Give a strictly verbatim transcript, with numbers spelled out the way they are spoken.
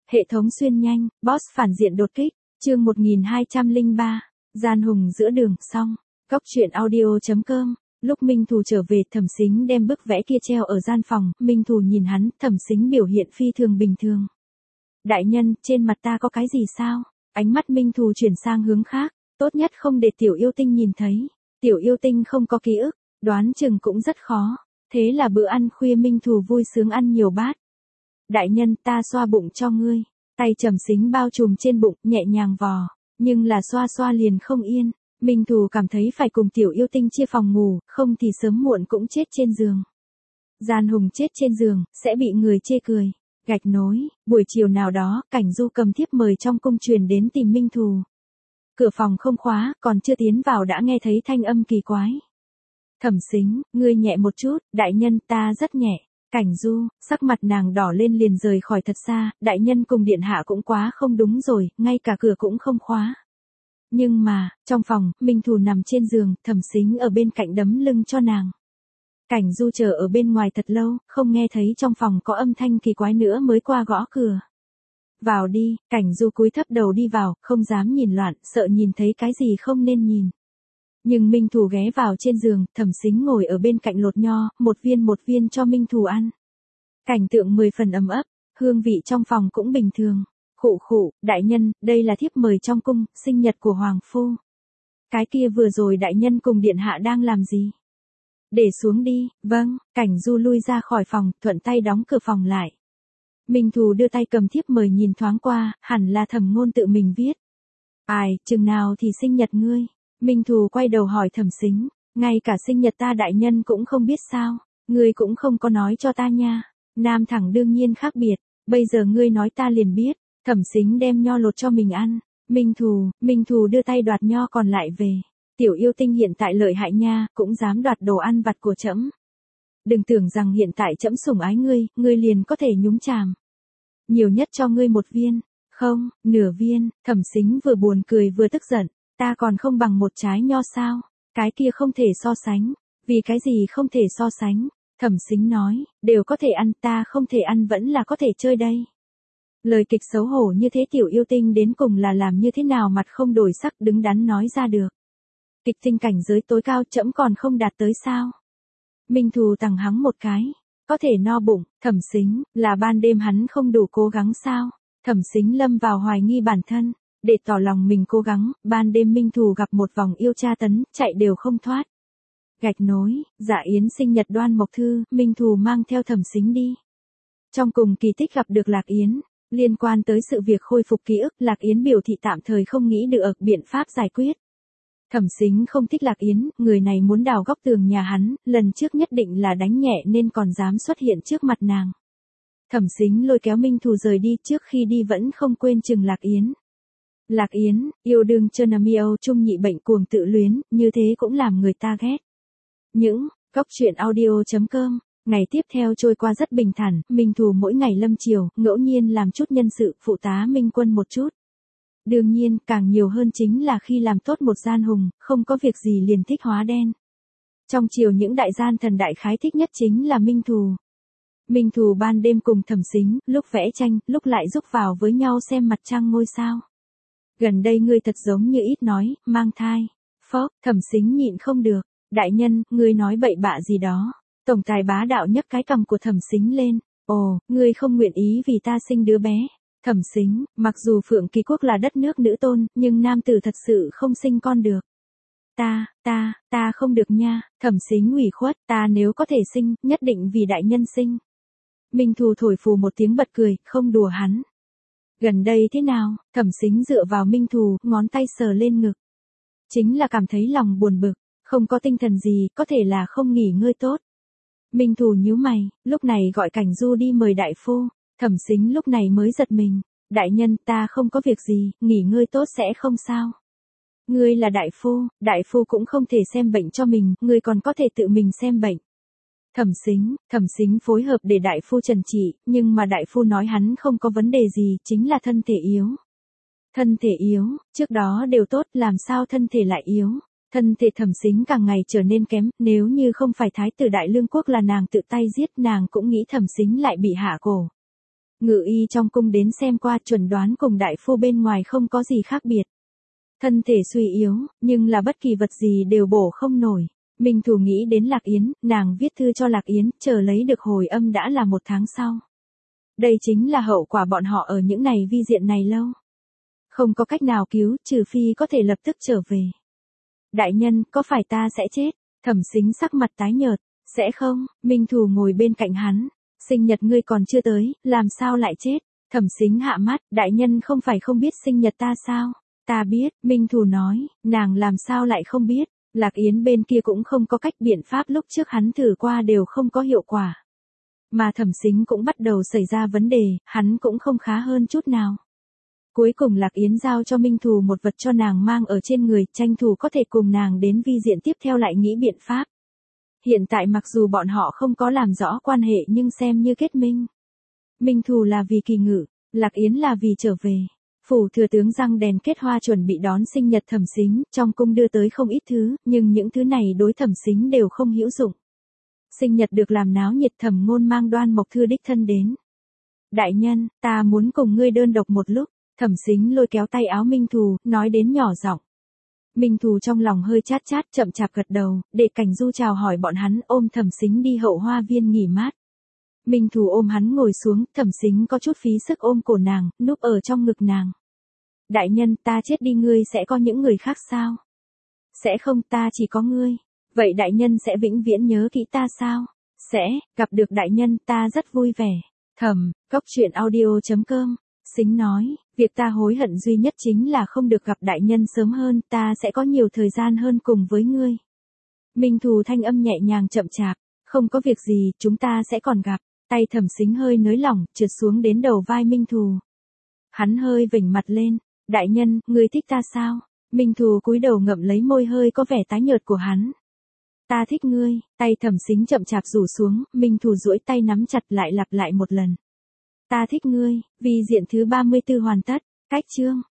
Hệ thống xuyên nhanh, boss phản diện đột kích, chương một nghìn hai trăm lẻ ba, gian hùng giữa đường, xong. Góc truyện audio chấm com. Lúc Minh Thù trở về, Thẩm Sính đem bức vẽ kia treo ở gian phòng, Minh Thù nhìn hắn, Thẩm Sính biểu hiện phi thường bình thường. Đại nhân, trên mặt ta có cái gì sao? Ánh mắt Minh Thù chuyển sang hướng khác, tốt nhất không để Tiểu Yêu Tinh nhìn thấy. Tiểu Yêu Tinh không có ký ức, đoán chừng cũng rất khó. Thế là bữa ăn khuya Minh Thù vui sướng ăn nhiều bát. Đại nhân, ta xoa bụng cho ngươi. Tay Thẩm Sính bao trùm trên bụng, nhẹ nhàng vò. Nhưng là xoa xoa liền không yên. Minh Thù cảm thấy phải cùng Tiểu Yêu Tinh chia phòng ngủ, không thì sớm muộn cũng chết trên giường. Gian hùng chết trên giường, sẽ bị người chê cười. Gạch nối, buổi chiều nào đó, Cảnh Du cầm thiếp mời trong cung truyền đến tìm Minh Thù. Cửa phòng không khóa, còn chưa tiến vào đã nghe thấy thanh âm kỳ quái. Thẩm Sính, ngươi nhẹ một chút, đại nhân, ta rất nhẹ. Cảnh Du, sắc mặt nàng đỏ lên liền rời khỏi thật xa, đại nhân cùng điện hạ cũng quá không đúng rồi, ngay cả cửa cũng không khóa. Nhưng mà, trong phòng, Minh Thù nằm trên giường, Thẩm Sính ở bên cạnh đấm lưng cho nàng. Cảnh Du chờ ở bên ngoài thật lâu, không nghe thấy trong phòng có âm thanh kỳ quái nữa mới qua gõ cửa. Vào đi, Cảnh Du cúi thấp đầu đi vào, không dám nhìn loạn, sợ nhìn thấy cái gì không nên nhìn. Nhưng Minh Thù ghé vào trên giường, Thẩm Sính ngồi ở bên cạnh lột nho, một viên một viên cho Minh Thù ăn. Cảnh tượng mười phần ấm ấp, hương vị trong phòng cũng bình thường. Khụ khụ, đại nhân, đây là thiếp mời trong cung, sinh nhật của Hoàng Phu. Cái kia vừa rồi đại nhân cùng điện hạ đang làm gì? Để xuống đi, vâng, Cảnh Du lui ra khỏi phòng, thuận tay đóng cửa phòng lại. Minh Thù đưa tay cầm thiếp mời nhìn thoáng qua, hẳn là Thẩm Ngôn tự mình viết. Ai, chừng nào thì sinh nhật ngươi? Minh Thù quay đầu hỏi Thẩm Sính, ngay cả sinh nhật ta đại nhân cũng không biết sao, ngươi cũng không có nói cho ta nha. Nam thẳng đương nhiên khác biệt, bây giờ ngươi nói ta liền biết. Thẩm Sính đem nho lột cho mình ăn. Minh Thù, Minh Thù đưa tay đoạt nho còn lại về. Tiểu Yêu Tinh hiện tại lợi hại nha, cũng dám đoạt đồ ăn vặt của trẫm. Đừng tưởng rằng hiện tại trẫm sủng ái ngươi, ngươi liền có thể nhúng chàm. Nhiều nhất cho ngươi một viên. Không, nửa viên. Thẩm Sính vừa buồn cười vừa tức giận. Ta còn không bằng một trái nho sao? Cái kia không thể so sánh. Vì cái gì không thể so sánh? Thẩm Sính nói, đều có thể ăn, ta không thể ăn vẫn là có thể chơi đây. Lời kịch xấu hổ như thế Tiểu Yêu Tinh đến cùng là làm như thế nào mặt không đổi sắc đứng đắn nói ra được. Kịch tinh cảnh giới tối cao trẫm còn không đạt tới sao? Minh Thù tằng hắng một cái. Có thể no bụng, Thẩm Sính, là ban đêm hắn không đủ cố gắng sao? Thẩm Sính lâm vào hoài nghi bản thân. Để tỏ lòng mình cố gắng, ban đêm Minh Thù gặp một vòng yêu tra tấn, chạy đều không thoát. Gạch nối, Dạ Yến sinh nhật Đoan Mộc Thư, Minh Thù mang theo Thẩm Sính đi. Trong cùng kỳ tích gặp được Lạc Yến. Liên quan tới sự việc khôi phục ký ức, Lạc Yến biểu thị tạm thời không nghĩ được biện pháp giải quyết. Thẩm Sính không thích Lạc Yến, người này muốn đào góc tường nhà hắn, lần trước nhất định là đánh nhẹ nên còn dám xuất hiện trước mặt nàng. Thẩm Sính lôi kéo Minh Thù rời đi, trước khi đi vẫn không quên chừng Lạc Yến. Lạc Yến, yêu đương Chernamiao trung nhị bệnh cuồng tự luyến, như thế cũng làm người ta ghét. Những, góc truyện audio chấm com. Ngày tiếp theo trôi qua rất bình thản, Minh Thù mỗi ngày lâm chiều, ngẫu nhiên làm chút nhân sự, phụ tá Minh Quân một chút. Đương nhiên, càng nhiều hơn chính là khi làm tốt một gian hùng, không có việc gì liền thích hóa đen. Trong chiều những đại gian thần đại khái thích nhất chính là Minh Thù. Minh Thù ban đêm cùng Thẩm Sính, lúc vẽ tranh, lúc lại rúc vào với nhau xem mặt trăng ngôi sao. Gần đây ngươi thật giống như ít nói, mang thai. Phốc, Thẩm Sính nhịn không được. Đại nhân, ngươi nói bậy bạ gì đó. Tổng tài bá đạo nhấc cái cằm của Thẩm Sính lên. Ồ, ngươi không nguyện ý vì ta sinh đứa bé. Thẩm Sính, mặc dù Phượng Kỳ Quốc là đất nước nữ tôn, nhưng nam tử thật sự không sinh con được. Ta, ta, ta không được nha. Thẩm Sính ủy khuất, ta nếu có thể sinh, nhất định vì đại nhân sinh. Minh Thù thổi phù một tiếng bật cười, không đùa hắn. Gần đây thế nào? Thẩm Sính dựa vào Minh Thù, ngón tay sờ lên ngực. Chính là cảm thấy lòng buồn bực, không có tinh thần gì, có thể là không nghỉ ngơi tốt. Minh Thù nhíu mày, lúc này gọi Cảnh Du đi mời đại phu. Thẩm Sính lúc này mới giật mình. Đại nhân, ta không có việc gì, nghỉ ngơi tốt sẽ không sao. Ngươi là đại phu, đại phu cũng không thể xem bệnh cho mình, ngươi còn có thể tự mình xem bệnh. Thẩm Sính, Thẩm Sính phối hợp để đại phu trần trị, nhưng mà đại phu nói hắn không có vấn đề gì, chính là thân thể yếu. Thân thể yếu, trước đó đều tốt, làm sao thân thể lại yếu? Thân thể Thẩm Sính càng ngày trở nên kém, nếu như không phải thái tử Đại Lương quốc là nàng tự tay giết, nàng cũng nghĩ Thẩm Sính lại bị hạ cổ. Ngự y trong cung đến xem qua chuẩn đoán cùng đại phu bên ngoài không có gì khác biệt. Thân thể suy yếu, nhưng là bất kỳ vật gì đều bổ không nổi. Minh Thù nghĩ đến Lạc Yến, nàng viết thư cho Lạc Yến, chờ lấy được hồi âm đã là một tháng sau. Đây chính là hậu quả bọn họ ở những ngày vi diện này lâu. Không có cách nào cứu, trừ phi có thể lập tức trở về. Đại nhân, có phải ta sẽ chết? Thẩm Sính sắc mặt tái nhợt. Sẽ không, Minh Thù ngồi bên cạnh hắn. Sinh nhật ngươi còn chưa tới, làm sao lại chết? Thẩm Sính hạ mắt, đại nhân không phải không biết sinh nhật ta sao? Ta biết, Minh Thù nói, nàng làm sao lại không biết? Lạc Yến bên kia cũng không có cách, biện pháp lúc trước hắn thử qua đều không có hiệu quả. Mà Thẩm Sính cũng bắt đầu xảy ra vấn đề, hắn cũng không khá hơn chút nào. Cuối cùng Lạc Yến giao cho Minh Thù một vật cho nàng mang ở trên người, tranh thủ có thể cùng nàng đến vi diện tiếp theo lại nghĩ biện pháp. Hiện tại mặc dù bọn họ không có làm rõ quan hệ nhưng xem như kết minh. Minh Thù là vì kỳ ngự, Lạc Yến là vì trở về. Phủ thừa tướng răng đèn kết hoa chuẩn bị đón sinh nhật Thẩm Sính, trong cung đưa tới không ít thứ, nhưng những thứ này đối Thẩm Sính đều không hữu dụng. Sinh nhật được làm náo nhiệt, Thẩm Ngôn mang Đoan Mộc Thư đích thân đến. Đại nhân, ta muốn cùng ngươi đơn độc một lúc. Thẩm Sính lôi kéo tay áo Minh Thù, nói đến nhỏ giọng. Minh Thù trong lòng hơi chát chát, chậm chạp gật đầu, để Cảnh Du chào hỏi bọn hắn, ôm Thẩm Sính đi hậu hoa viên nghỉ mát. Minh Thù ôm hắn ngồi xuống, Thẩm Sính có chút phí sức ôm cổ nàng, núp ở trong ngực nàng. Đại nhân, ta chết đi ngươi sẽ có những người khác sao? Sẽ không, ta chỉ có ngươi. Vậy đại nhân sẽ vĩnh viễn nhớ kỹ ta sao? Sẽ, gặp được đại nhân ta rất vui vẻ. Thẩm, cốc truyện audio chấm com. Sính nói, việc ta hối hận duy nhất chính là không được gặp đại nhân sớm hơn, ta sẽ có nhiều thời gian hơn cùng với ngươi. Minh Thù thanh âm nhẹ nhàng chậm chạp, không có việc gì, chúng ta sẽ còn gặp. Tay Thẩm Sính hơi nới lỏng, trượt xuống đến đầu vai Minh Thù. Hắn hơi vểnh mặt lên, đại nhân, ngươi thích ta sao? Minh Thù cúi đầu ngậm lấy môi hơi có vẻ tái nhợt của hắn. Ta thích ngươi, tay Thẩm Sính chậm chạp rủ xuống, Minh Thù duỗi tay nắm chặt lại lặp lại một lần. Ta thích ngươi, vi diện thứ ba mươi tư hoàn tất, cách chương.